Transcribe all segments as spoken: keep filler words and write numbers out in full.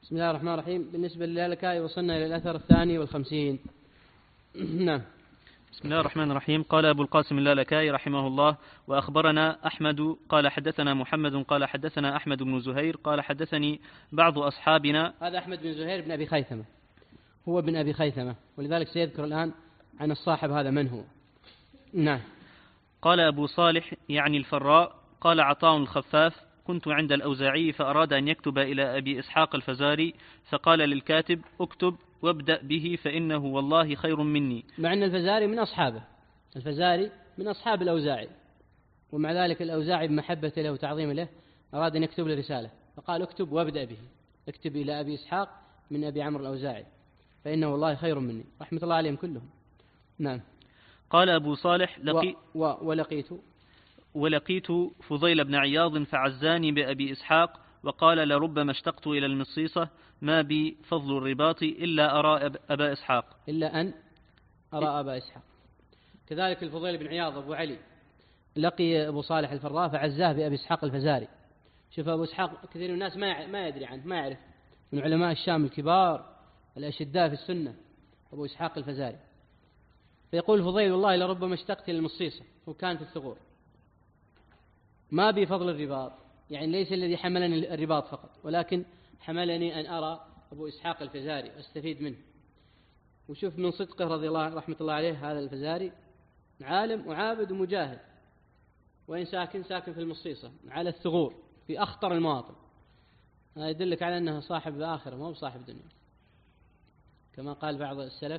بسم الله الرحمن الرحيم. بالنسبة للالكائي وصلنا إلى الأثر الثاني والخمسين. نعم. بسم الله الرحمن الرحيم. قال أبو القاسم اللالكائي رحمه الله: وأخبرنا أحمد قال حدثنا محمد قال حدثنا أحمد بن زهير قال حدثني بعض أصحابنا. هذا أحمد بن زهير بن أبي خيثمة، هو بن أبي خيثمة، ولذلك سيذكر الآن عن الصاحب هذا من هو. نعم. قال أبو صالح يعني الفراء قال عطاء الخفاف: كنت عند الأوزاعي فأراد أن يكتب إلى أبي إسحاق الفزاري فقال للكاتب: اكتب وابدأ به فإنه والله خير مني. مع أن الفزاري من أصحابه، الفزاري من أصحاب الأوزاعي، ومع ذلك الأوزاعي بمحبة له وتعظيم له أراد أن يكتب له رسالة فقال: اكتب وابدأ به، اكتب إلى أبي إسحاق من أبي عمرو الأوزاعي فإنه والله خير مني، رحمة الله عليهم كلهم. نعم. قال أبو صالح: لقي و... و... ولقيت ولقيت فضيل بن عياض فعزاني بأبي إسحاق وقال: لربما اشتقت إلى المصيصة ما بي فضل الرباط إلا أرى أبا إسحاق إلا أن أرى أبا إسحاق. كذلك الفضيل بن عياض أبو علي لقي أبو صالح الفراء فعزاه بأبي إسحاق الفزاري. شوف أبو إسحاق كثير من الناس ما ما يدري عنه، ما يعرف، من علماء الشام الكبار الأشداء في السنة أبو إسحاق الفزاري. فيقول الفضيل: والله لربما اشتقت إلى المصيصة، وكانت الثغور ما بي فضل الرباط، يعني ليس الذي حملني الرباط فقط، ولكن حملني أن أرى أبو إسحاق الفزاري أستفيد منه. وشوف من صدقه رضي الله رحمة الله عليه، هذا الفزاري عالم وعابد ومجاهد، وإن ساكن ساكن في المصيصة على الثغور في أخطر المواطن. هذا يدلك على أنه صاحب آخرة مو بصاحب دنيا، كما قال بعض السلف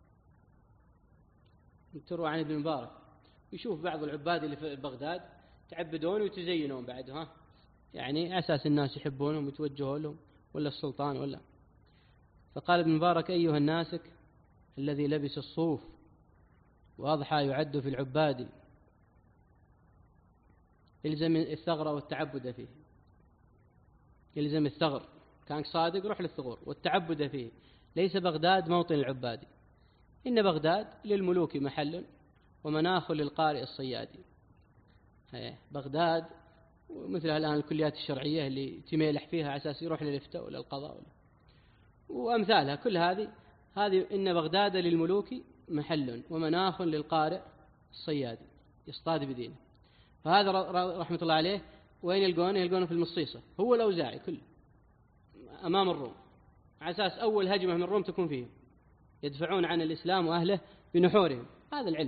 تروى عن ابن مبارك، يشوف بعض العباد اللي في بغداد تعبدون ويتزينون بعد، ها يعني أساس الناس يحبونهم ويتوجهوا لهم، ولا السلطان ولا. فقال ابن مبارك: أيها الناسك الذي لبس الصوف وأضحى يعد في العباد، يلزم الثغر والتعبد فيه. يلزم الثغر، كان صادق روح للثغور، والتعبد فيه. ليس بغداد موطن العباد، إن بغداد للملوك محل ومناخ للقارئ الصياد. بغداد مثل الآن الكليات الشرعية اللي تميلح فيها على أساس يروح للإفتاء ولا القضاء ولا وأمثالها، كل هذه هذه إن بغداد للملوك محل ومناخ للقارئ الصياد يصطاد بدينه. فهذا رحمة الله عليه وين يلقونه؟ يلقونه في المصيصة، هو الأوزاعي كله أمام الروم، على أساس أول هجمة من الروم تكون فيهم، يدفعون عن الإسلام وأهله بنحورهم. هذا العلم.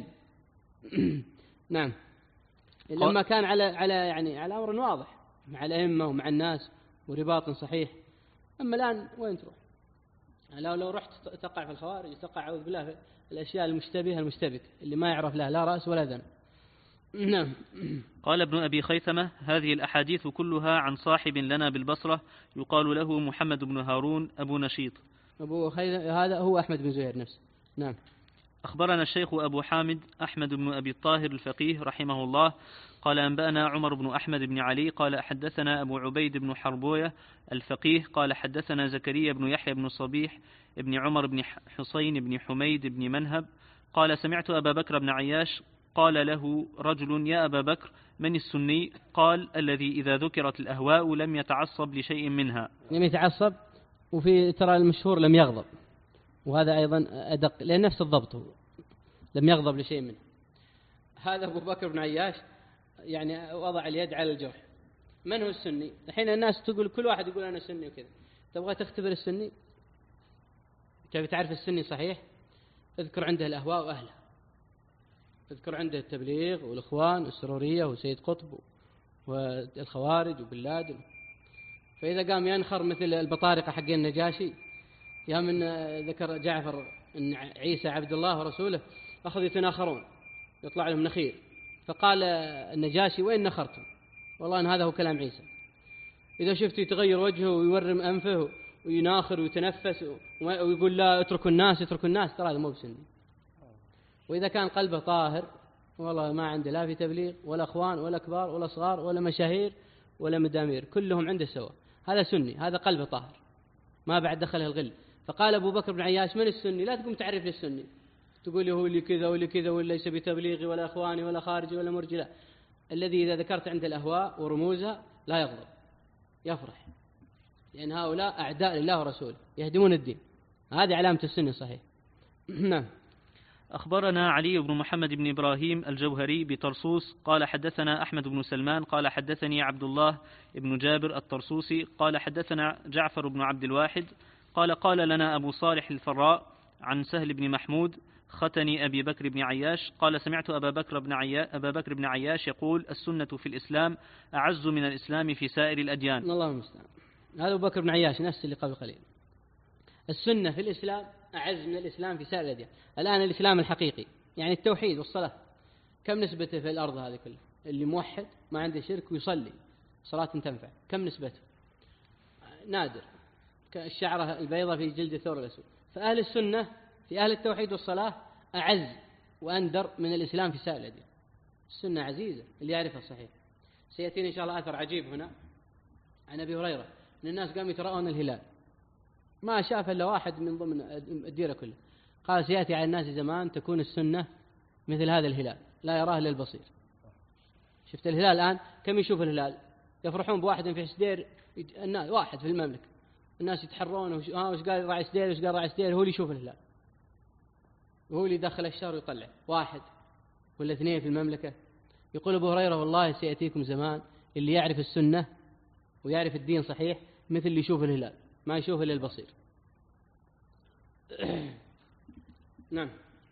نعم. لما كان على على يعني على أمر واضح مع الأئمة ومع الناس ورباط صحيح. أما الآن وين تروح؟ لو لو رحت تقع في الخوارج، تقع أعوذ بالله في الأشياء المشتبهة المشتبك اللي ما يعرف له لا رأس ولا ذنب. نعم. قال ابن أبي خيثمة: هذه الأحاديث كلها عن صاحب لنا بالبصرة يقال له محمد بن هارون أبو نشيط. أبو خيثمة هذا هو أحمد بن زهير نفسه. نعم. أخبرنا الشيخ أبو حامد أحمد بن أبي الطاهر الفقيه رحمه الله قال: أنبأنا عمر بن أحمد بن علي قال: حدثنا أبو عبيد بن حربوية الفقيه قال: حدثنا زكريا بن يحيى بن صبيح بن عمر بن حسين بن حميد بن منهب قال: سمعت أبا بكر بن عياش قال له رجل: يا أبا بكر من السني؟ قال: الذي إذا ذكرت الأهواء لم يتعصب لشيء منها. لم يتعصب، وفي ترى المشهور لم يغضب، وهذا أيضا أدق لأن نفس الضبط، لم يغضب لشيء منه. هذا أبو بكر بن عياش يعني وضع اليد على الجرح. من هو السني؟ الحين الناس تقول، كل واحد يقول أنا سني وكذا. تبغى تختبر السني؟ تبي تعرف السني صحيح؟ اذكر عنده الأهواء وأهله، اذكر عنده التبليغ والإخوان والسرورية وسيد قطب والخوارج وبن لادن. فإذا قام ينخر مثل البطارقة حق النجاشي، يا من ذكر جعفر أن عيسى عبد الله ورسوله، أخذوا يتناخرون يطلع لهم نخير، فقال النجاشي: وين نخرتم؟ والله أن هذا هو كلام عيسى. إذا شفت يتغير وجهه ويورم أنفه ويناخر ويتنفس ويقول لا اتركوا الناس اتركوا الناس، ترى هذا مو بسني. وإذا كان قلبه طاهر، والله ما عنده لا في تبليغ ولا أخوان ولا كبار ولا صغار ولا مشاهير ولا مدامير، كلهم عنده سوا، هذا سني، هذا قلبه طاهر ما بعد دخله الغل. فقال أبو بكر بن عياش: من السني؟ لا تقوم تعرف لي السني، تقول هو اللي كذا واللي كذا ولا ليس بتبليغي ولا أخواني ولا خارجي ولا مرجلة. الذي إذا ذكرت عند الأهواء ورموزها لا يغضب، يفرح، لأن هؤلاء أعداء لله ورسوله يهدمون الدين. هذه علامة السنة صحيح. نعم. أخبرنا علي بن محمد بن إبراهيم الجوهري بطرسوس قال حدثنا أحمد بن سلمان قال حدثني عبد الله بن جابر الطرسوسي قال حدثنا جعفر بن عبد الواحد قال قال لنا أبو صالح الفراء عن سهل بن محمود ختني أبي بكر بن عياش قال سمعت أبا بكر بن عياش, أبا بكر بن عياش يقول السنة في الإسلام أعز من الإسلام في سائر الأديان. الله المستعان. هذا أبو بكر بن عياش نفس اللي قبل قليل. السنة في الإسلام أعز من الإسلام في سائر الأديان. الآن الإسلام الحقيقي يعني التوحيد والصلاة كم نسبته في الأرض هذه كلها؟ اللي موحد ما عنده شرك ويصلي صلاة تنفع كم نسبته؟ نادر كالشعرة البيضاء في جلد الثور الأسود. فأهل السنة في أهل التوحيد والصلاة أعز وأندر من الإسلام في سائر الأديان. السنة عزيزة اللي يعرفها الصحيح. سيأتينا إن شاء الله أثر عجيب هنا عن أبي هريرة أن الناس قاموا يترأون الهلال ما شاف إلا واحد من ضمن الديرة كله. قال سيأتي على الناس زمان تكون السنة مثل هذا الهلال لا يراه إلا البصير. شفت الهلال الآن كم يشوف الهلال؟ يفرحون بواحد في حسدير الناس واحد في المملكة الناس يتحرون وش ها وش قال راعي سدير وش قال راعي سدير هو اللي يشوف الهلال وهو اللي يدخل الشهر ويطلع واحد ولا اثنين في المملكة. يقول أبو هريرة والله سيأتيكم زمان اللي يعرف السنة ويعرف الدين صحيح مثل اللي يشوف الهلال ما يشوف إلا البصير. نعم.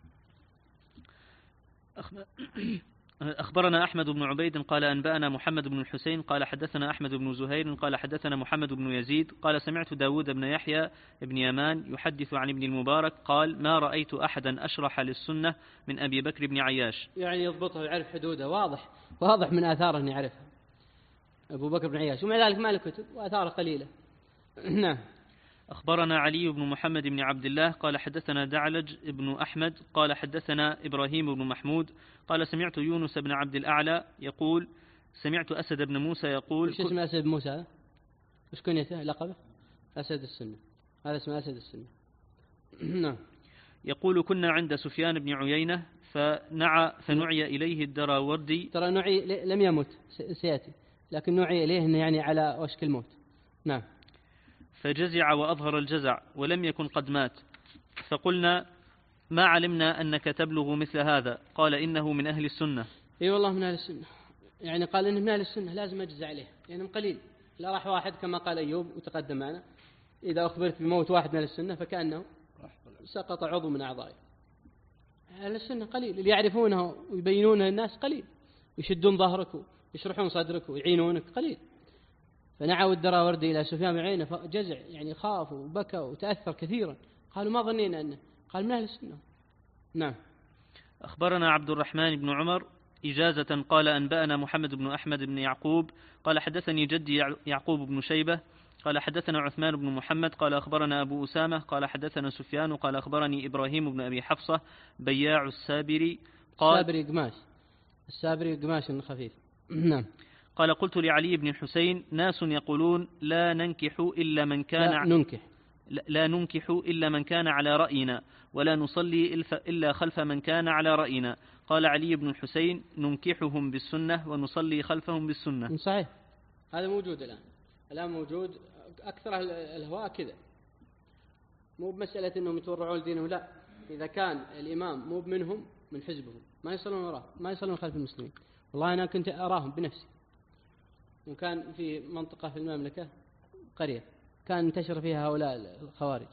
أخبرنا أحمد بن عبيد قال أنبأنا محمد بن الحسين قال حدثنا أحمد بن زهير قال حدثنا محمد بن يزيد قال سمعت داود بن يحيى بن يمان يحدث عن ابن المبارك قال ما رأيت أحدا أشرح للسنة من أبي بكر بن عياش. يعني يضبطها ويعرف حدودها واضح واضح من آثاره أن يعرفها أبو بكر بن عياش ومع ذلك ما له كتب وآثاره قليلة. نعم. أخبرنا علي بن محمد بن عبد الله قال حدثنا دعلج بن أحمد قال حدثنا إبراهيم بن محمود قال سمعت يونس بن عبد الأعلى يقول سمعت أسد بن موسى يقول وش اسم أسد بن موسى هذا؟ وش كنيته لقبه؟ أسد السنة. هذا اسمه أسد السنة. نعم. يقول كنا عند سفيان بن عيينة فنعى فنعي إليه الدراوردي. ترى نعي لم يمت سيأتي لكن نعي إليه إنه يعني على وشك الموت. نعم. فجزع وأظهر الجزع ولم يكن قد مات فقلنا ما علمنا أنك تبلغ مثل هذا قال إنه من أهل السنة. اي والله من أهل السنة يعني قال إنه من أهل السنة لازم أجزع عليه لأنهم يعني قليل لا راح واحد كما قال أيوب وتقدم معنا إذا أخبرت بموت واحد من أهل السنة فكأنه سقط عضو من أعضائه. أهل السنة قليل اللي يعرفونه ويبينونه للناس قليل يشدون ظهرك ويشرحون صدرك ويعينونك قليل. فنعوا الدراوردي إلى سفيان بن عيينة فجزع يعني خاف وبكى وتأثر كثيرا. قالوا ما ظنينا أنه قال من أهل السنة. نعم. أخبرنا عبد الرحمن بن عمر إجازة قال أنبأنا محمد بن أحمد بن يعقوب قال حدثني جدي يعقوب بن شيبة قال حدثنا عثمان بن محمد قال أخبرنا أبو أسامة قال حدثنا سفيان قال أخبرني إبراهيم بن أبي حفصة بياع السابري قال السابري قماش السابري قماش خفيف. نعم. قال قلت لعلي بن الحسين ناس يقولون لا ننكح إلا من كان لا ننكح لا ننكح إلا من كان على رأينا ولا نصلي إلا خلف من كان على رأينا. قال علي بن الحسين ننكحهم بالسنة ونصلي خلفهم بالسنة. صحيح هذا موجود الآن الآن موجود أكثر الهواء كذا مو بمسألة أنهم يتورعون دينهم لا إذا كان الإمام مو منهم من حزبهم ما يصلون وراه ما يصلون خلف المسلمين. والله أنا كنت أراهم بنفسي وكان في منطقة في المملكة قرية كان انتشر فيها هؤلاء الخوارج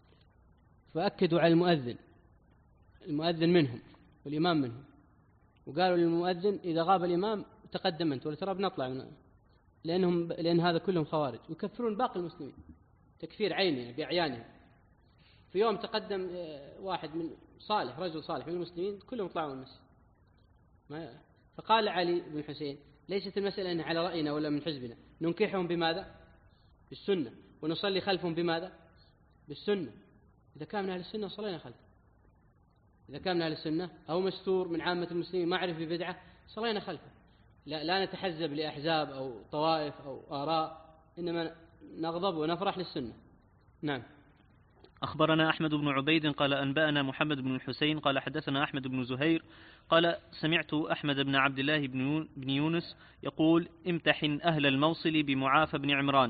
فأكدوا على المؤذن المؤذن منهم والإمام منهم وقالوا للمؤذن إذا غاب الإمام تقدم أنت ولا ترى بنطلع منه لأنهم لأن هذا كلهم خوارج ويكفرون باقي المسلمين تكفير عيني بأعيانهم. في يوم تقدم واحد من صالح رجل صالح من المسلمين كلهم طلعوا من المسجد. فقال علي بن الحسين ليست المسألة أن على رأينا ولا من حزبنا ننكحهم بماذا؟ بالسنة ونصلي خلفهم بماذا؟ بالسنة. إذا كان من أهل السنة صلينا خلفه إذا كان من أهل السنة أو مستور من عامة المسلمين ما عرف ببدعة صلينا خلفه. لا, لا نتحزب لأحزاب أو طوائف أو آراء إنما نغضب ونفرح للسنة. نعم. أخبرنا أحمد بن عبيد قال أنبأنا محمد بن الحسين قال حدثنا أحمد بن زهير قال سمعت أحمد بن عبد الله بن يونس يقول امتحن أهل الموصل بمعافى بن عمران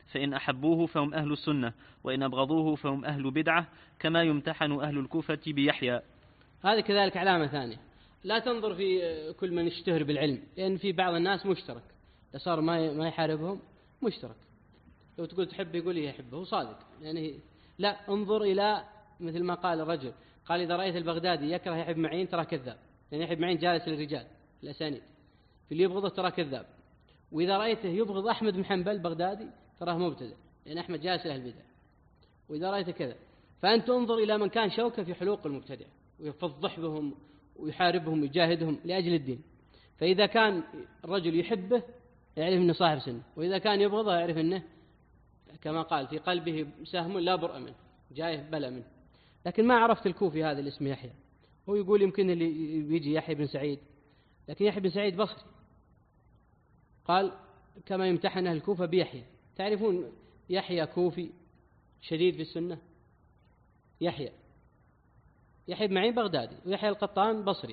فإن أحبوه فهم أهل السنة، وإن أبغضوه فهم أهل بدعة، كما يمتحن أهل الكوفة بيحيى. هذه كذلك علامة ثانية، لا تنظر في كل من يشتهر بالعلم، لأن في بعض الناس مشترك، إذا صار ما ما يحاربهم مشترك. لو تقول تحب يقول يحبه، هو صادق يعني. لا، انظر إلى مثل ما قال الرجل، قال إذا رأيت البغدادي يكره يحيى بن معين ترى كذاب، لأن يحيى بن معين جالس للرجال الأسانيد، في اللي يبغضه ترى كذاب. وإذا رأيته يبغض أحمد بن حنبل بغدادي تراه مبتدع، لأن أحمد جالس له البدع. وإذا رأيت كذا، فأنت انظر إلى من كان شوكا في حلوق المبتدع ويفضح بهم ويحاربهم ويجاهدهم لأجل الدين. فإذا كان الرجل يحبه يعرف أنه صاحب سنة، وإذا كان يبغضه يعرف أنه كما قال في قلبه سهم لا برء منه، جايه بلا منه. لكن ما عرفت الكوفي هذا اللي اسمه يحيى، هو يقول يمكن اللي بيجي يحيى بن سعيد، لكن يحيى بن سعيد بصري. قال كما يمتحن أهل الكوفة بيحيى. تعرفون يحيى كوفي شديد في السنة، يحيى يحيى بن معين بغدادي، ويحيى القطان بصري.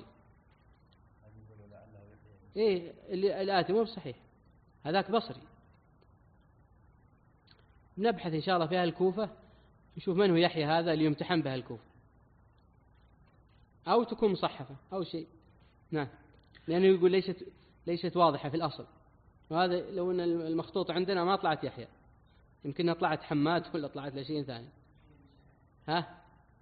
إيه اللي الآتي مو بصحيح، هذاك بصري. نبحث إن شاء الله في أهل الكوفة نشوف من هو يحيى هذا اللي يمتحن به الكوفة، أو تكون مصحفة أو شيء. نعم، لأنه يقول ليست ليست واضحة في الأصل، وهذا لو أن المخطوط عندنا ما طلعت يحيى، يمكن طلعت حماد ولا طلعت لشيء ثاني. ها؟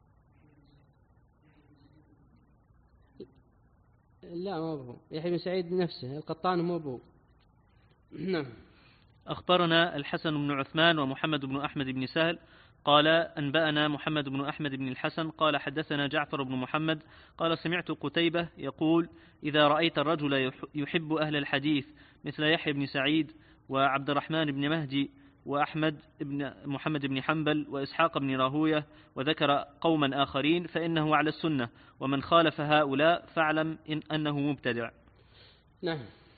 لا ما هو يحيى بن سعيد نفسه، القطان مو هو. نعم. أخبرنا الحسن بن عثمان ومحمد بن أحمد بن سهل قال أنبأنا محمد بن أحمد بن الحسن قال حدثنا جعفر بن محمد قال سمعت قتيبة يقول إذا رأيت الرجل يحب أهل الحديث مثل يحيى بن سعيد وعبد الرحمن بن مهدي وأحمد بن محمد بن حنبل وإسحاق بن راهوية وذكر قوما آخرين فإنه على السنة، ومن خالف هؤلاء فاعلم إن أنه مبتدع. نعم.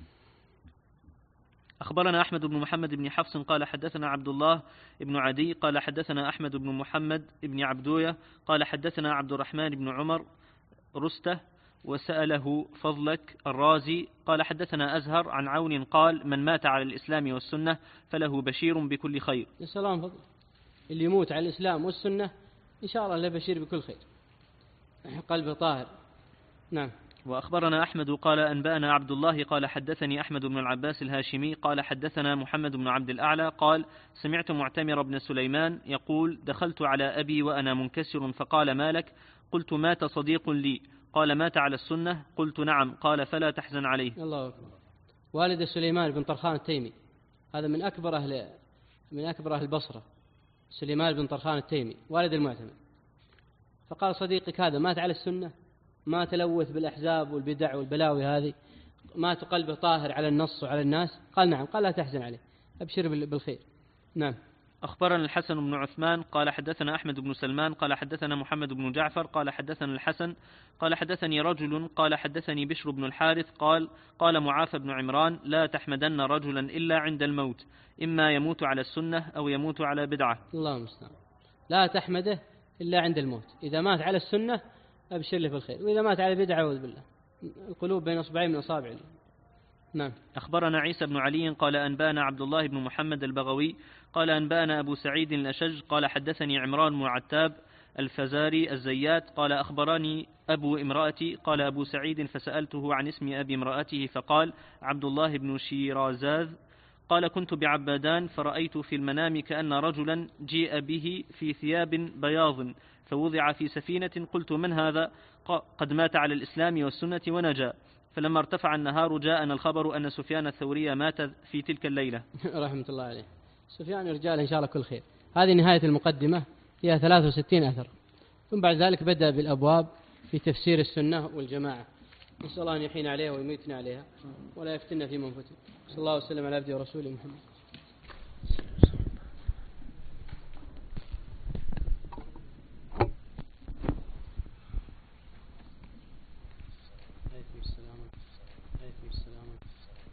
أخبرنا أحمد بن محمد بن حفص قال حدثنا عبد الله بن عدي قال حدثنا أحمد بن محمد بن عبدوية قال حدثنا عبد الرحمن بن عمر رسته وسأله فضلك الرازي قال حدثنا أزهر عن عون قال من مات على الإسلام والسنة فله بشير بكل خير. السلام فضل، اللي يموت على الإسلام والسنة إن شاء الله له بشير بكل خير، قلبه طاهر. نعم. وأخبرنا أحمد قال أنبأنا عبد الله قال حدثني أحمد بن العباس الهاشمي قال حدثنا محمد بن عبد الأعلى قال سمعت معتمر بن سليمان يقول دخلت على أبي وأنا منكسر فقال ما لك؟ قلت مات صديق لي. قال مات على السنة؟ قلت نعم. قال فلا تحزن عليه. الله أكبر. والد سليمان بن طرخان التيمي، هذا من أكبر أهل من أكبر أهل البصرة، سليمان بن طرخان التيمي والد المعتمر. فقال صديقك هذا مات على السنة، ما تلوث بالأحزاب والبدع والبلاوي هذه، مات قلبه طاهر على النص وعلى الناس؟ قال نعم. قال لا تحزن عليه، أبشر بالخير. نعم. أخبرنا الحسن بن عثمان قال حدثنا أحمد بن سلمان قال حدثنا محمد بن جعفر قال حدثنا الحسن قال حدثني رجل قال حدثني بشر بن الحارث قال قال معاذ بن عمران لا تحمدن رجلا إلا عند الموت، إما يموت على السنة أو يموت على بدعة. الله المستعان. لا تحمده إلا عند الموت، إذا مات على السنة أبشر له بالخير، وإذا مات على بدعة أعوذ بالله، القلوب بين أصبعين من أصابع الله. نعم. أخبرنا عيسى بن علي قال أنبانا عبد الله بن محمد البغوي قال أنبانا أبو سعيد الأشج قال حدثني عمران بن عتاب الفزاري الزيات قال أخبرني أبو امرأتي قال أبو سعيد فسألته عن اسم أبي امرأته فقال عبد الله بن شيرازاذ قال كنت بعبادان فرأيت في المنام كأن رجلا جيء به في ثياب بياض فوضع في سفينة، قلت من هذا؟ قد مات على الإسلام والسنة ونجا. فلما ارتفع النهار جاءنا الخبر أن سفيان الثوري مات في تلك الليلة. رحمة الله عليه. سفيان رجال إن شاء الله كل خير. هذه نهاية المقدمة، فيها ثلاثة وستين أثر، ثم بعد ذلك بدأ بالأبواب في تفسير السنة والجماعة. نسأل الله أن يحين عليها ويميتنا عليها ولا يفتنا في من فتن. صلى الله وسلم على عبده ورسوله محمد.